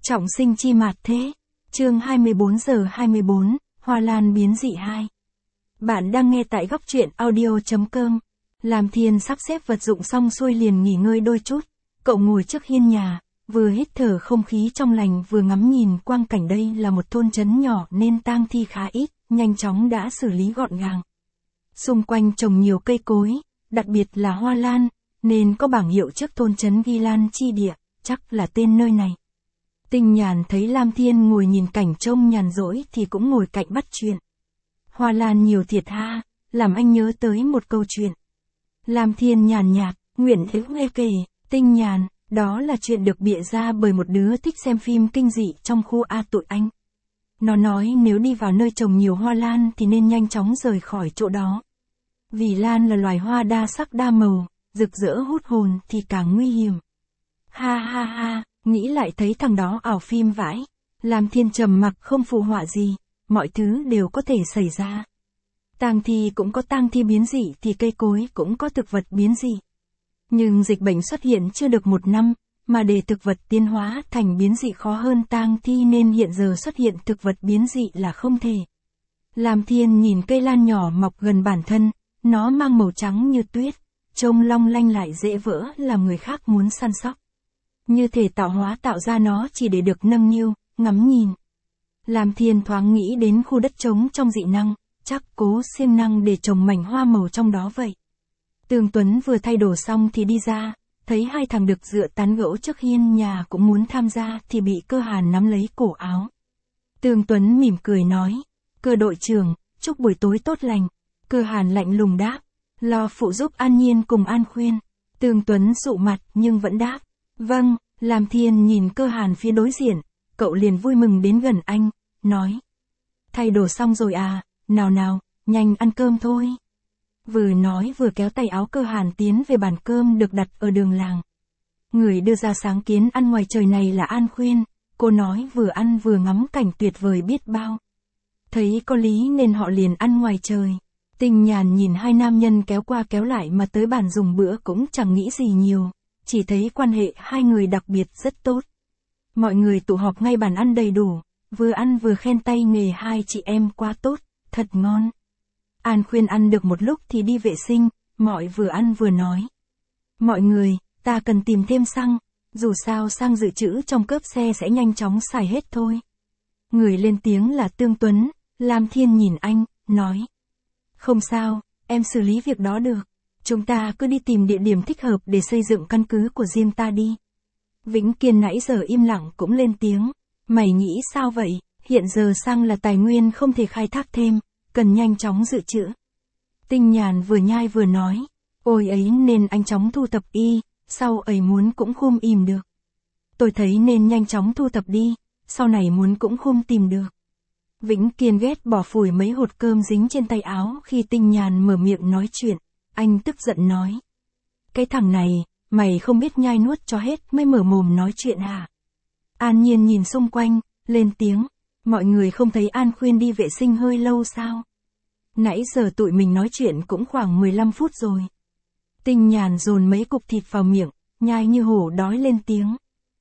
Trọng sinh chi mạt thế. Chương 24:24, Hoa Lan biến dị 2. Bạn đang nghe tại góc truyện audio.com. Làm Thiên sắp xếp vật dụng xong xuôi liền nghỉ ngơi đôi chút. Cậu ngồi trước hiên nhà, vừa hít thở không khí trong lành vừa ngắm nhìn quang cảnh. Đây là một thôn trấn nhỏ nên tang thi khá ít, nhanh chóng đã xử lý gọn gàng. Xung quanh trồng nhiều cây cối, đặc biệt là hoa lan, nên có bảng hiệu trước thôn trấn ghi Lan chi địa, chắc là tên nơi này. Tinh Nhàn thấy Lam Thiên ngồi nhìn cảnh trông nhàn rỗi thì cũng ngồi cạnh bắt chuyện. Hoa lan nhiều thiệt ha, làm anh nhớ tới một câu chuyện. Lam Thiên nhàn nhạt, nguyện thế nghe kể, Tinh Nhàn, đó là chuyện được bịa ra bởi một đứa thích xem phim kinh dị trong khu A tụi anh. Nó nói nếu đi vào nơi trồng nhiều hoa lan thì nên nhanh chóng rời khỏi chỗ đó. Vì lan là loài hoa đa sắc đa màu, rực rỡ hút hồn thì càng nguy hiểm. Ha ha ha, nghĩ lại thấy thằng đó ảo phim vãi. Lam Thiên trầm mặc không phụ họa gì, mọi thứ đều có thể xảy ra. Tang thi cũng có tang thi biến dị thì cây cối cũng có thực vật biến dị. Nhưng dịch bệnh xuất hiện chưa được 1 năm, mà để thực vật tiến hóa thành biến dị khó hơn tang thi nên hiện giờ xuất hiện thực vật biến dị là không thể. Lam Thiên nhìn cây lan nhỏ mọc gần bản thân, nó mang màu trắng như tuyết, trông long lanh lại dễ vỡ làm người khác muốn săn sóc. Như thể tạo hóa tạo ra nó chỉ để được nâng niu, ngắm nhìn. Lam Thiên thoáng nghĩ đến khu đất trống trong dị năng, chắc cố siêng năng để trồng mảnh hoa màu trong đó vậy. Tương Tuấn vừa thay đồ xong thì đi ra, thấy hai thằng Đực dựa tán gẫu trước hiên nhà cũng muốn tham gia thì bị Cơ Hàn nắm lấy cổ áo. Tương Tuấn mỉm cười nói, Cơ đội trưởng, chúc buổi tối tốt lành. Cơ Hàn lạnh lùng đáp, lo phụ giúp An Nhiên cùng An Khuyên. Tương Tuấn sụ mặt nhưng vẫn đáp, vâng. Lam Thiên nhìn Cơ Hàn phía đối diện, cậu liền vui mừng đến gần anh, nói, thay đồ xong rồi à, nào nào, nhanh ăn cơm thôi. Vừa nói vừa kéo tay áo Cơ Hàn tiến về bàn cơm được đặt ở đường làng. Người đưa ra sáng kiến ăn ngoài trời này là An Khuyên, cô nói vừa ăn vừa ngắm cảnh tuyệt vời biết bao. Thấy có lý nên họ liền ăn ngoài trời. Tinh Nhàn nhìn hai nam nhân kéo qua kéo lại mà tới bàn dùng bữa cũng chẳng nghĩ gì nhiều, chỉ thấy quan hệ hai người đặc biệt rất tốt. Mọi người tụ họp ngay bàn ăn đầy đủ, vừa ăn vừa khen tay nghề hai chị em quá tốt, thật ngon. An Khuyên ăn được một lúc thì đi vệ sinh, mọi vừa ăn vừa nói. Mọi người, ta cần tìm thêm xăng, dù sao xăng dự trữ trong cốp xe sẽ nhanh chóng xài hết thôi. Người lên tiếng là Tương Tuấn. Lam Thiên nhìn anh, nói. Không sao, em xử lý việc đó được. Chúng ta cứ đi tìm địa điểm thích hợp để xây dựng căn cứ của riêng ta đi. Vĩnh Kiên nãy giờ im lặng cũng lên tiếng. Mày nghĩ sao vậy? Hiện giờ xăng là tài nguyên không thể khai thác thêm, cần nhanh chóng dự trữ. Tinh Nhàn vừa nhai vừa nói. Ôi ấy nên anh chóng thu thập y, sau ấy muốn cũng không im được. Tôi thấy nên nhanh chóng thu thập đi, sau này muốn cũng không tìm được. Vĩnh Kiên ghét bỏ phủi mấy hột cơm dính trên tay áo khi Tinh Nhàn mở miệng nói chuyện, anh tức giận nói. Cái thằng này, mày không biết nhai nuốt cho hết mới mở mồm nói chuyện hả? An Nhiên nhìn xung quanh, lên tiếng, mọi người không thấy An Khuyên đi vệ sinh hơi lâu sao? Nãy giờ tụi mình nói chuyện cũng khoảng 15 phút rồi. Tinh Nhàn dồn mấy cục thịt vào miệng, nhai như hổ đói lên tiếng.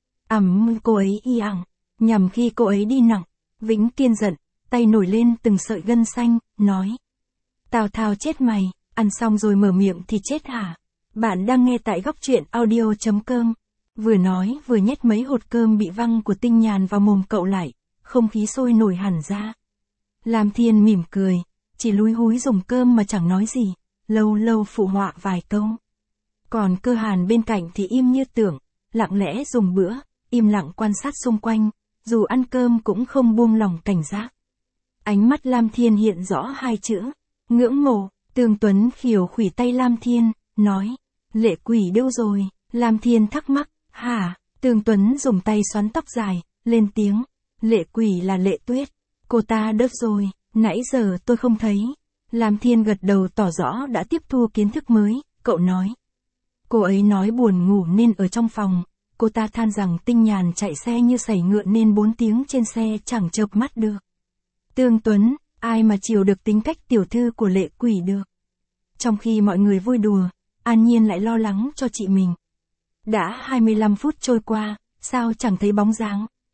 Cô ấy y ẳng, nhằm khi cô ấy đi nặng. Vĩnh Kiên giận, tay nổi lên từng sợi gân xanh, nói. Tào Tháo chết mày, ăn xong rồi mở miệng thì chết hả? Bạn đang nghe tại góc truyện audio.com. Vừa nói vừa nhét mấy hột cơm bị văng của Tinh Nhàn vào mồm cậu lại, không khí sôi nổi hẳn ra. Lam Thiên mỉm cười, chỉ lúi húi dùng cơm mà chẳng nói gì, lâu lâu phụ họa vài câu. Còn Cơ Hàn bên cạnh thì im như tưởng, lặng lẽ dùng bữa, im lặng quan sát xung quanh, dù ăn cơm cũng không buông lỏng cảnh giác. Ánh mắt Lam Thiên hiện rõ hai chữ, ngưỡng mộ. Tương Tuấn khều khuỷu tay Lam Thiên, nói, Lệ Quỷ đâu rồi? Lam Thiên thắc mắc, hả? Tương Tuấn dùng tay xoắn tóc dài, lên tiếng, Lệ Quỷ là Lệ Tuyết, cô ta đớp rồi, nãy giờ tôi không thấy. Lam Thiên gật đầu tỏ rõ đã tiếp thu kiến thức mới, cậu nói. Cô ấy nói buồn ngủ nên ở trong phòng, cô ta than rằng Tinh Nhàn chạy xe như sẩy ngựa nên 4 tiếng trên xe chẳng chợp mắt được. Tương Tuấn, ai mà chiều được tính cách tiểu thư của Lệ Quỷ được. Trong khi mọi người vui đùa, An Nhiên lại lo lắng cho chị mình. Đã 25 phút trôi qua, sao chẳng thấy bóng dáng.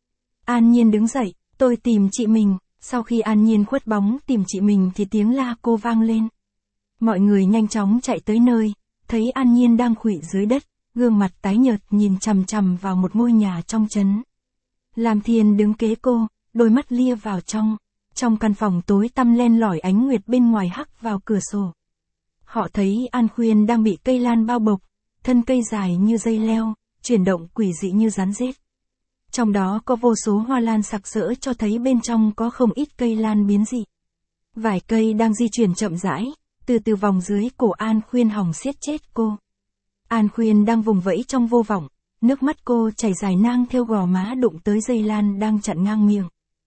An Nhiên đứng dậy, tôi tìm chị mình. Sau khi An Nhiên khuất bóng tìm chị mình thì tiếng la cô vang lên. Mọi người nhanh chóng chạy tới nơi, thấy An Nhiên đang khuỵu dưới đất, gương mặt tái nhợt nhìn chằm chằm vào một ngôi nhà trong trấn. Lam Thiên đứng kế cô, đôi mắt lia vào trong. Trong căn phòng tối tăm len lỏi ánh nguyệt bên ngoài hắt vào cửa sổ. Họ thấy An Khuyên đang bị cây lan bao bọc, thân cây dài như dây leo, chuyển động quỷ dị như rắn rết. Trong đó có vô số hoa lan sặc sỡ cho thấy bên trong có không ít cây lan biến dị. Vài cây đang di chuyển chậm rãi, từ từ vòng dưới cổ An Khuyên hòng siết chết cô. An Khuyên đang vùng vẫy trong vô vọng, nước mắt cô chảy dài nang theo gò má đụng tới dây lan đang chặn ngang miệng.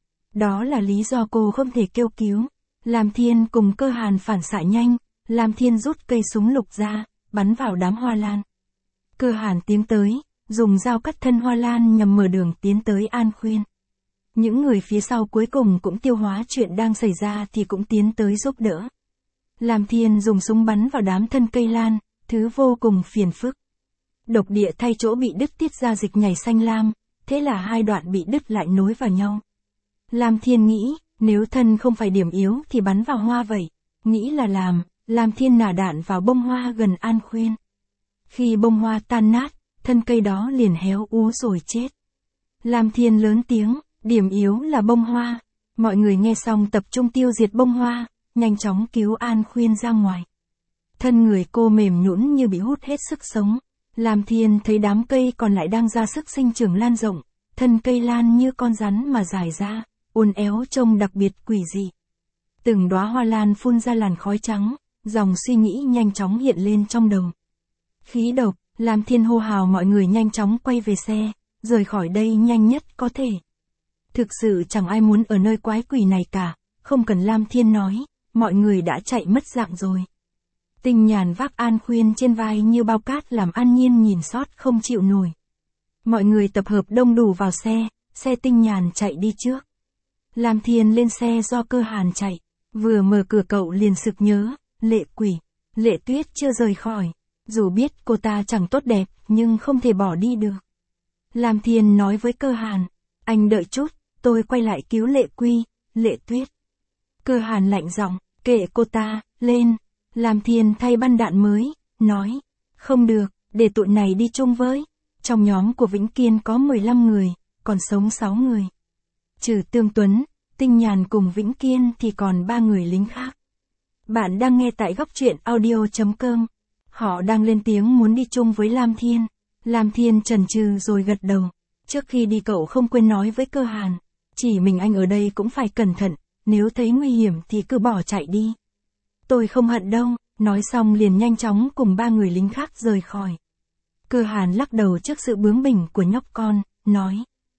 Đó là lý do cô không thể kêu cứu. Lam Thiên cùng Cơ Hàn phản xạ nhanh, Lam Thiên rút cây súng lục ra, bắn vào đám hoa lan. Cơ Hàn tiến tới, dùng dao cắt thân hoa lan nhằm mở đường tiến tới An Khuyên. Những người phía sau cuối cùng cũng tiêu hóa chuyện đang xảy ra thì cũng tiến tới giúp đỡ. Lam Thiên dùng súng bắn vào đám thân cây lan, thứ vô cùng phiền phức. Độc địa thay chỗ bị đứt tiết ra dịch nhảy xanh lam, thế là hai đoạn bị đứt lại nối vào nhau. Lam Thiên nghĩ, nếu thân không phải điểm yếu thì bắn vào hoa vậy. Nghĩ là làm, Lam Thiên nả đạn vào bông hoa gần An Khuyên. Khi bông hoa tan nát, thân cây đó liền héo úa rồi chết. Lam Thiên lớn tiếng, điểm yếu là bông hoa. Mọi người nghe xong tập trung tiêu diệt bông hoa, nhanh chóng cứu An Khuyên ra ngoài. Thân người cô mềm nhũn như bị hút hết sức sống. Lam Thiên thấy đám cây còn lại đang ra sức sinh trưởng lan rộng, thân cây lan như con rắn mà dài ra, uốn éo trông đặc biệt quỷ dị. Từng đóa hoa lan phun ra làn khói trắng, dòng suy nghĩ nhanh chóng hiện lên trong đầu. Khí độc, Lam Thiên hô hào mọi người nhanh chóng quay về xe, rời khỏi đây nhanh nhất có thể. Thực sự chẳng ai muốn ở nơi quái quỷ này cả, không cần Lam Thiên nói, mọi người đã chạy mất dạng rồi. Tinh Nhàn vác An Khuyên trên vai như bao cát làm An Nhiên nhìn xót không chịu nổi. Mọi người tập hợp đông đủ vào xe, xe Tinh Nhàn chạy đi trước. Lam Thiên lên xe do Cơ Hàn chạy, vừa mở cửa cậu liền sực nhớ, Lệ Quỷ, Lệ Tuyết chưa rời khỏi. Dù biết cô ta chẳng tốt đẹp, nhưng không thể bỏ đi được. Lam Thiên nói với Cơ Hàn, anh đợi chút, tôi quay lại cứu Lệ Quy, Lệ Tuyết. Cơ Hàn lạnh giọng, kệ cô ta, lên. Lam Thiên thay băng đạn mới, nói, không được, để tụi này đi chung với. Trong nhóm của Vĩnh Kiên có 15 người, còn sống 6 người. Trừ Tương Tuấn, Tinh Nhàn cùng Vĩnh Kiên thì còn 3 người lính khác. Bạn đang nghe tại góc truyện audio.com. Họ đang lên tiếng muốn đi chung với Lam Thiên. Lam Thiên chần chừ rồi gật đầu. Trước khi đi cậu không quên nói với Cơ Hàn, chỉ mình anh ở đây cũng phải cẩn thận, nếu thấy nguy hiểm thì cứ bỏ chạy đi. Tôi không hận đâu, nói xong liền nhanh chóng cùng 3 người lính khác rời khỏi. Cơ Hàn lắc đầu trước sự bướng bỉnh của nhóc con, nói.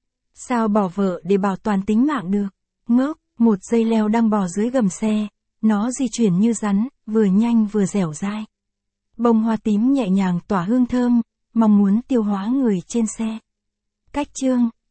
Sao bỏ vợ để bảo toàn tính mạng được? Ngốc, một dây leo đang bò dưới gầm xe, nó di chuyển như rắn, vừa nhanh vừa dẻo dai. Bông hoa tím nhẹ nhàng tỏa hương thơm, mong muốn tiêu hóa người trên xe. Cách chương